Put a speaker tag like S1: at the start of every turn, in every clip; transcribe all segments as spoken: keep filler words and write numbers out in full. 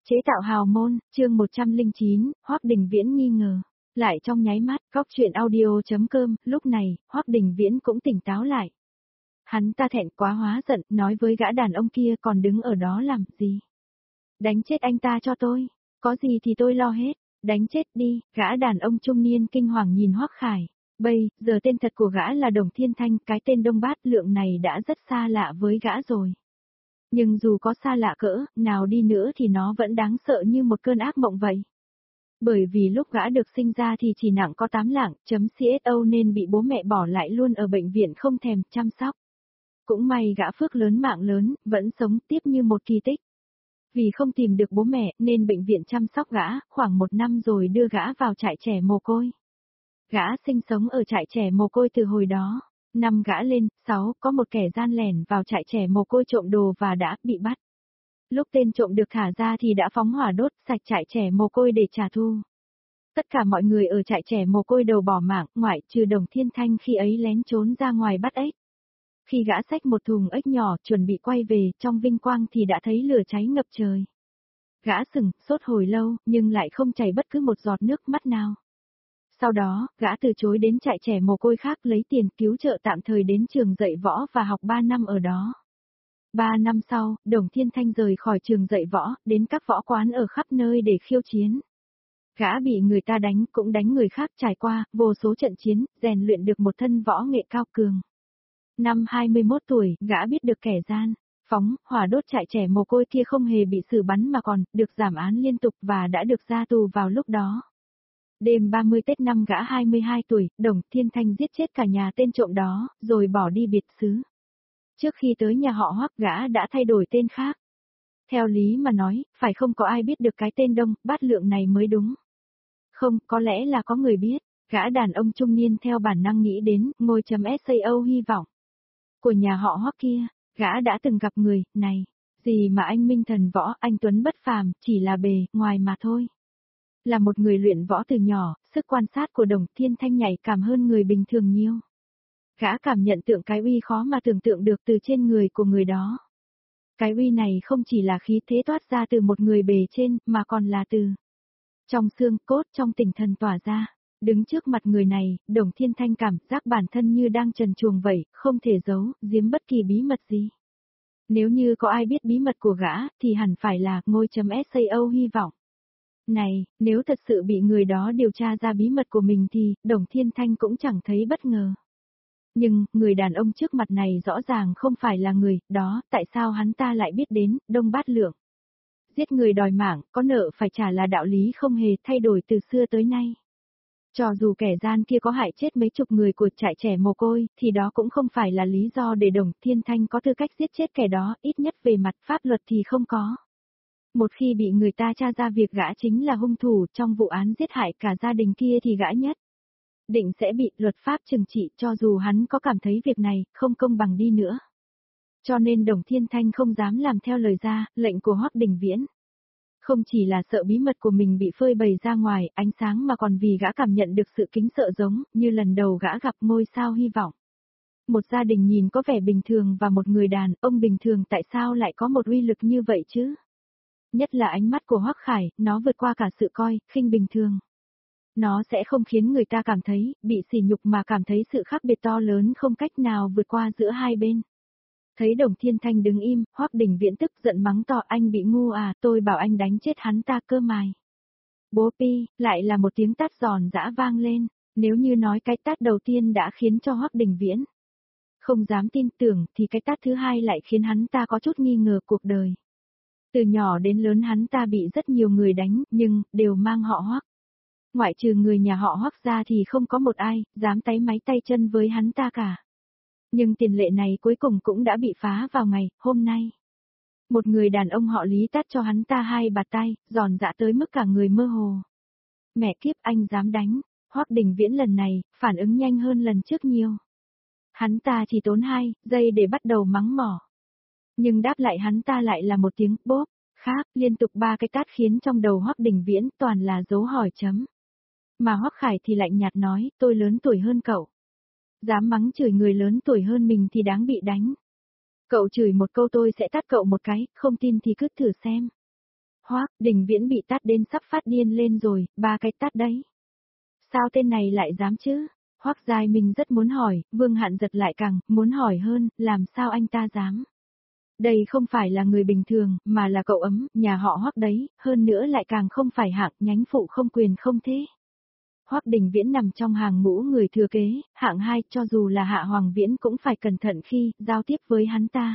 S1: Chế tạo hào môn, chương một trăm lẻ chín, Hoắc Đình Viễn nghi ngờ. Lại trong nháy mắt, góc chuyện audio.com, lúc này, Hoắc Đình Viễn cũng tỉnh táo lại. Hắn ta thẹn quá hóa giận, nói với gã đàn ông kia còn đứng ở đó làm gì. Đánh chết anh ta cho tôi, có gì thì tôi lo hết, đánh chết đi, gã đàn ông trung niên kinh hoàng nhìn Hoắc Khải. Bây giờ tên thật của gã là Đồng Thiên Thanh, cái tên Đông Bát Lượng này đã rất xa lạ với gã rồi. Nhưng dù có xa lạ cỡ, nào đi nữa thì nó vẫn đáng sợ như một cơn ác mộng vậy. Bởi vì lúc gã được sinh ra thì chỉ nặng có tám lạng, chấm xô nên bị bố mẹ bỏ lại luôn ở bệnh viện không thèm chăm sóc. Cũng may gã phước lớn mạng lớn, vẫn sống tiếp như một kỳ tích. Vì không tìm được bố mẹ nên bệnh viện chăm sóc gã, khoảng một năm rồi đưa gã vào trại trẻ mồ côi. Gã sinh sống ở trại trẻ mồ côi từ hồi đó. Năm gã lên, sáu, có một kẻ gian lẻn vào trại trẻ mồ côi trộm đồ và đã bị bắt. Lúc tên trộm được thả ra thì đã phóng hỏa đốt sạch trại trẻ mồ côi để trả thù. Tất cả mọi người ở trại trẻ mồ côi đầu bỏ mạng, ngoại trừ Đồng Thiên Thanh khi ấy lén trốn ra ngoài bắt ếch. Khi gã xách một thùng ếch nhỏ chuẩn bị quay về, trong vinh quang thì đã thấy lửa cháy ngập trời. Gã sừng sốt hồi lâu, nhưng lại không chảy bất cứ một giọt nước mắt nào. Sau đó, gã từ chối đến trại trẻ mồ côi khác lấy tiền cứu trợ tạm thời đến trường dạy võ và học ba năm ở đó. Ba năm sau, Đồng Thiên Thanh rời khỏi trường dạy võ, đến các võ quán ở khắp nơi để khiêu chiến. Gã bị người ta đánh, cũng đánh người khác, trải qua vô số trận chiến, rèn luyện được một thân võ nghệ cao cường. Năm hai mươi mốt tuổi, gã biết được kẻ gian, phóng, hỏa đốt trại trẻ mồ côi kia không hề bị xử bắn mà còn được giảm án liên tục và đã được ra tù vào lúc đó. Đêm ba mươi Tết năm gã hai mươi hai tuổi, Đồng Thiên Thanh giết chết cả nhà tên trộm đó, rồi bỏ đi biệt xứ. Trước khi tới nhà họ Hoắc, gã đã thay đổi tên khác. Theo lý mà nói, phải không có ai biết được cái tên Đông Bát Lượng này mới đúng. Không, có lẽ là có người biết. Gã đàn ông trung niên theo bản năng nghĩ đến ngôi chấm sao hy vọng của nhà họ Hoắc kia. Gã đã từng gặp người này. Gì mà anh minh thần võ, anh tuấn bất phàm, chỉ là bề ngoài mà thôi. Là một người luyện võ từ nhỏ, sức quan sát của Đồng Thiên Thanh nhạy cảm hơn người bình thường nhiều. Gã cảm nhận tượng cái uy khó mà tưởng tượng được từ trên người của người đó. Cái uy này không chỉ là khí thế toát ra từ một người bề trên, mà còn là từ trong xương cốt, trong tinh thần tỏa ra. Đứng trước mặt người này, Đồng Thiên Thanh cảm giác bản thân như đang trần truồng vậy, không thể giấu, giếm bất kỳ bí mật gì. Nếu như có ai biết bí mật của gã, thì hẳn phải là ngôi chấm sao hy vọng. Này, nếu thật sự bị người đó điều tra ra bí mật của mình thì, Đồng Thiên Thanh cũng chẳng thấy bất ngờ. Nhưng, người đàn ông trước mặt này rõ ràng không phải là người, đó, tại sao hắn ta lại biết đến, Đông Bát Lượng. Giết người đòi mạng, có nợ phải trả là đạo lý không hề thay đổi từ xưa tới nay. Cho dù kẻ gian kia có hại chết mấy chục người của trại trẻ mồ côi, thì đó cũng không phải là lý do để Đồng Thiên Thanh có tư cách giết chết kẻ đó, ít nhất về mặt pháp luật thì không có. Một khi bị người ta tra ra việc gã chính là hung thủ trong vụ án giết hại cả gia đình kia thì gã nhất định sẽ bị luật pháp trừng trị, cho dù hắn có cảm thấy việc này không công bằng đi nữa. Cho nên Đồng Thiên Thanh không dám làm theo lời ra lệnh của Hoắc Đình Viễn. Không chỉ là sợ bí mật của mình bị phơi bày ra ngoài ánh sáng mà còn vì gã cảm nhận được sự kính sợ giống như lần đầu gã gặp ngôi sao hy vọng. Một gia đình nhìn có vẻ bình thường và một người đàn ông bình thường tại sao lại có một uy lực như vậy chứ? Nhất là ánh mắt của Hoắc Khải, nó vượt qua cả sự coi khinh bình thường. Nó sẽ không khiến người ta cảm thấy bị sỉ nhục mà cảm thấy sự khác biệt to lớn không cách nào vượt qua giữa hai bên. Thấy Đồng Thiên Thanh đứng im, Hoắc Đình Viễn tức giận mắng to, anh bị ngu à, tôi bảo anh đánh chết hắn ta cơ mài. Bố pi, lại là một tiếng tát giòn giã vang lên, nếu như nói cái tát đầu tiên đã khiến cho Hoắc Đình Viễn không dám tin tưởng thì cái tát thứ hai lại khiến hắn ta có chút nghi ngờ cuộc đời. Từ nhỏ đến lớn hắn ta bị rất nhiều người đánh, nhưng đều mang họ Hoắc. Ngoại trừ người nhà họ Hoắc ra thì không có một ai dám táy máy tay chân với hắn ta cả. Nhưng tiền lệ này cuối cùng cũng đã bị phá vào ngày hôm nay. Một người đàn ông họ Lý tát cho hắn ta hai bạt tay, giòn giã tới mức cả người mơ hồ. Mẹ kiếp, anh dám đánh. Hoắc Đình Viễn lần này phản ứng nhanh hơn lần trước nhiều. Hắn ta chỉ tốn hai giây để bắt đầu mắng mỏ. Nhưng đáp lại hắn ta lại là một tiếng bốp, khác, liên tục ba cái tát khiến trong đầu Hoắc Đình Viễn toàn là dấu hỏi chấm. Mà Hoắc Khải thì lạnh nhạt nói, tôi lớn tuổi hơn cậu. Dám mắng chửi người lớn tuổi hơn mình thì đáng bị đánh. Cậu chửi một câu tôi sẽ tát cậu một cái, không tin thì cứ thử xem. Hoắc Đình Viễn bị tát đến sắp phát điên lên rồi, ba cái tát đấy. Sao tên này lại dám chứ? Hoắc Giai Minh rất muốn hỏi, Vương Hạn Giật lại càng muốn hỏi hơn, làm sao anh ta dám? Đây không phải là người bình thường, mà là cậu ấm, nhà họ Hoắc đấy, hơn nữa lại càng không phải hạng nhánh phụ không quyền không thế. Hoắc Đình Viễn nằm trong hàng ngũ người thừa kế, hạng hai, cho dù là Hạ Hoàng Viễn cũng phải cẩn thận khi giao tiếp với hắn ta.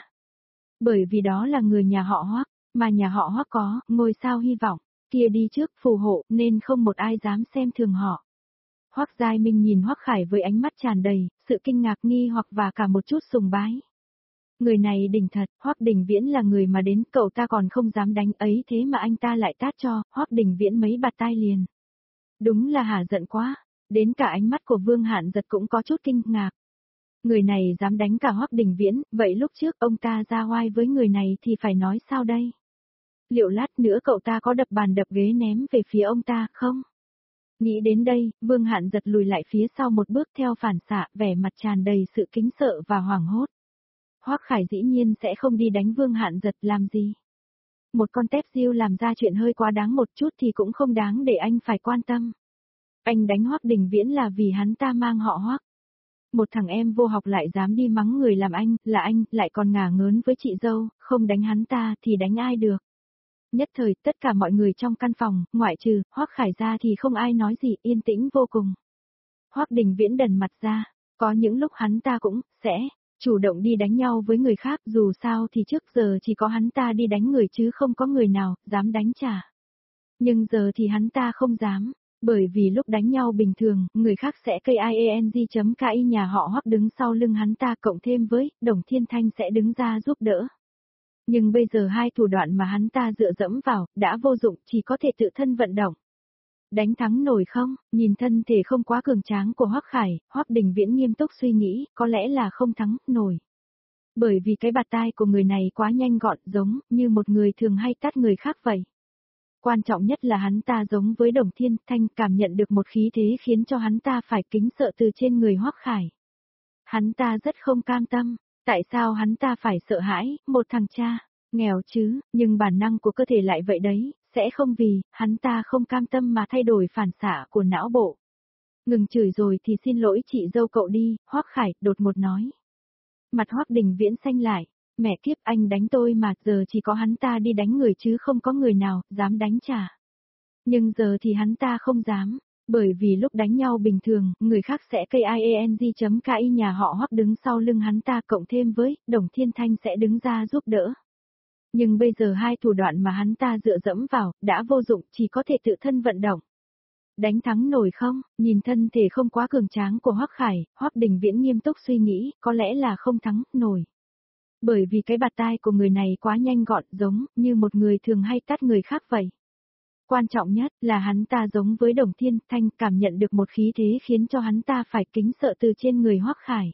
S1: Bởi vì đó là người nhà họ Hoắc, mà nhà họ Hoắc có ngôi sao hy vọng, kia đi trước phù hộ nên không một ai dám xem thường họ. Hoắc Giai Minh nhìn Hoắc Khải với ánh mắt tràn đầy sự kinh ngạc nghi hoặc và cả một chút sùng bái. Người này đỉnh thật, Hoắc Đình Viễn là người mà đến cậu ta còn không dám đánh ấy thế mà anh ta lại tát cho Hoắc Đình Viễn mấy bạt tai liền. Đúng là hả giận quá, đến cả ánh mắt của Vương Hạn Giật cũng có chút kinh ngạc. Người này dám đánh cả Hoắc Đình Viễn, vậy lúc trước ông ta ra oai với người này thì phải nói sao đây? Liệu lát nữa cậu ta có đập bàn đập ghế ném về phía ông ta không? Nghĩ đến đây, Vương Hạn Giật lùi lại phía sau một bước theo phản xạ, vẻ mặt tràn đầy sự kính sợ và hoảng hốt. Hoắc Khải dĩ nhiên sẽ không đi đánh Vương Hạn Giật làm gì. Một con tép diêu làm ra chuyện hơi quá đáng một chút thì cũng không đáng để anh phải quan tâm. Anh đánh Hoắc Đình Viễn là vì hắn ta mang họ Hoắc. Một thằng em vô học lại dám đi mắng người làm anh, là anh, lại còn ngả ngớn với chị dâu, không đánh hắn ta thì đánh ai được. Nhất thời, tất cả mọi người trong căn phòng, ngoại trừ Hoắc Khải ra thì không ai nói gì, yên tĩnh vô cùng. Hoắc Đình Viễn đần mặt ra, có những lúc hắn ta cũng sẽ chủ động đi đánh nhau với người khác, dù sao thì trước giờ chỉ có hắn ta đi đánh người chứ không có người nào dám đánh trả. Nhưng giờ thì hắn ta không dám, bởi vì lúc đánh nhau bình thường, người khác sẽ kieng.ki nhà họ Hoắc đứng sau lưng hắn ta cộng thêm với Đồng Thiên Thanh sẽ đứng ra giúp đỡ. Nhưng bây giờ hai thủ đoạn mà hắn ta dựa dẫm vào, đã vô dụng, chỉ có thể tự thân vận động. Đánh thắng nổi không? Nhìn thân thể không quá cường tráng của Hoắc Khải, Hoắc Đình Viễn nghiêm túc suy nghĩ, có lẽ là không thắng nổi. Bởi vì cái bạt tai của người này quá nhanh gọn, giống như một người thường hay tát người khác vậy. Quan trọng nhất là hắn ta giống với Đồng Thiên Thanh, cảm nhận được một khí thế khiến cho hắn ta phải kính sợ từ trên người Hoắc Khải. Hắn ta rất không cam tâm, tại sao hắn ta phải sợ hãi, một thằng cha, nghèo chứ, nhưng bản năng của cơ thể lại vậy đấy, sẽ không vì hắn ta không cam tâm mà thay đổi phản xạ của não bộ. Ngừng chửi rồi thì xin lỗi chị dâu cậu đi, Hoắc Khải đột ngột nói. Mặt Hoắc Đình Viễn xanh lại, mẹ kiếp anh đánh tôi mà, giờ chỉ có hắn ta đi đánh người chứ không có người nào dám đánh trả. Nhưng giờ thì hắn ta không dám, bởi vì lúc đánh nhau bình thường, người khác sẽ kieng.ki nhà họ Hoắc đứng sau lưng hắn ta cộng thêm với Đồng Thiên Thanh sẽ đứng ra giúp đỡ. Nhưng bây giờ hai thủ đoạn mà hắn ta dựa dẫm vào, đã vô dụng, chỉ có thể tự thân vận động. Đánh thắng nổi không? Nhìn thân thể không quá cường tráng của Hoắc Khải, Hoắc Đình Viễn nghiêm túc suy nghĩ, có lẽ là không thắng nổi. Bởi vì cái bạt tai của người này quá nhanh gọn, giống như một người thường hay tát người khác vậy. Quan trọng nhất là hắn ta giống với Đồng Thiên Thanh, cảm nhận được một khí thế khiến cho hắn ta phải kính sợ từ trên người Hoắc Khải.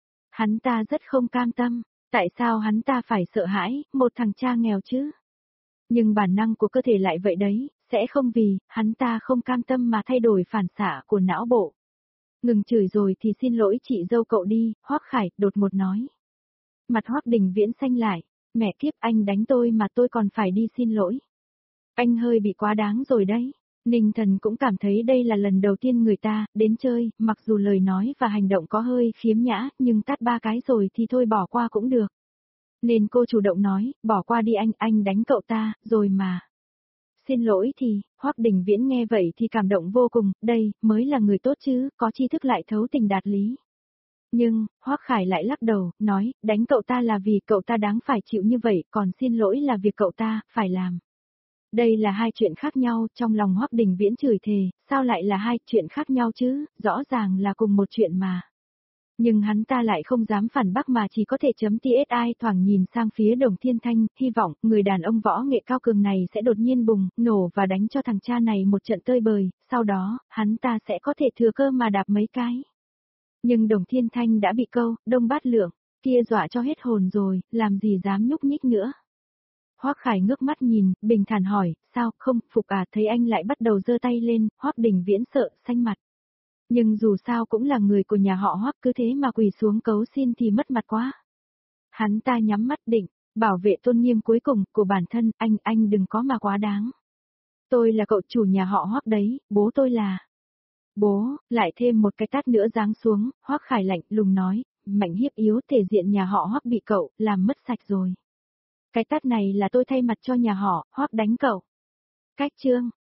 S1: Hắn ta rất không cam tâm, tại sao hắn ta phải sợ hãi, một thằng cha nghèo chứ? Nhưng bản năng của cơ thể lại vậy đấy, sẽ không vì hắn ta không cam tâm mà thay đổi phản xạ của não bộ. Ngừng chửi rồi thì xin lỗi chị dâu cậu đi, Hoắc Khải đột ngột nói. Mặt Hoắc Đình Viễn xanh lại, mẹ kiếp anh đánh tôi mà tôi còn phải đi xin lỗi. Anh hơi bị quá đáng rồi đấy. Ninh Thần cũng cảm thấy đây là lần đầu tiên người ta đến chơi, mặc dù lời nói và hành động có hơi khiếm nhã, nhưng tát ba cái rồi thì thôi bỏ qua cũng được. Nên cô chủ động nói, bỏ qua đi anh, anh đánh cậu ta, rồi mà. Xin lỗi thì, Hoắc Đình Viễn nghe vậy thì cảm động vô cùng, đây mới là người tốt chứ, có tri thức lại thấu tình đạt lý. Nhưng, Hoắc Khải lại lắc đầu, nói, đánh cậu ta là vì cậu ta đáng phải chịu như vậy, còn xin lỗi là việc cậu ta phải làm. Đây là hai chuyện khác nhau, trong lòng Hoắc Đình Viễn chửi thề, sao lại là hai chuyện khác nhau chứ, rõ ràng là cùng một chuyện mà. Nhưng hắn ta lại không dám phản bác mà chỉ có thể chấm tê ét i thoảng nhìn sang phía Đồng Thiên Thanh, hy vọng người đàn ông võ nghệ cao cường này sẽ đột nhiên bùng, nổ và đánh cho thằng cha này một trận tơi bời, sau đó, hắn ta sẽ có thể thừa cơ mà đạp mấy cái. Nhưng Đồng Thiên Thanh đã bị câu, đông bát lượng, kia dọa cho hết hồn rồi, làm gì dám nhúc nhích nữa. Hoắc Khải ngước mắt nhìn, bình thản hỏi, sao, không, phục à, thấy anh lại bắt đầu giơ tay lên, Hoắc Đình Viễn sợ, xanh mặt. Nhưng dù sao cũng là người của nhà họ Hoắc, cứ thế mà quỳ xuống cấu xin thì mất mặt quá. Hắn ta nhắm mắt định, Bảo vệ tôn nghiêm cuối cùng của bản thân, anh, anh đừng có mà quá đáng. Tôi là cậu chủ nhà họ Hoắc đấy, bố tôi là. Bố, lại thêm một cái tát nữa giáng xuống, Hoắc Khải lạnh lùng nói, Mạnh Hiếp yếu thể diện nhà họ Hoắc bị cậu, làm mất sạch rồi. Cái tát này là tôi thay mặt cho nhà họ, Hoắc đánh cậu. Cách chương.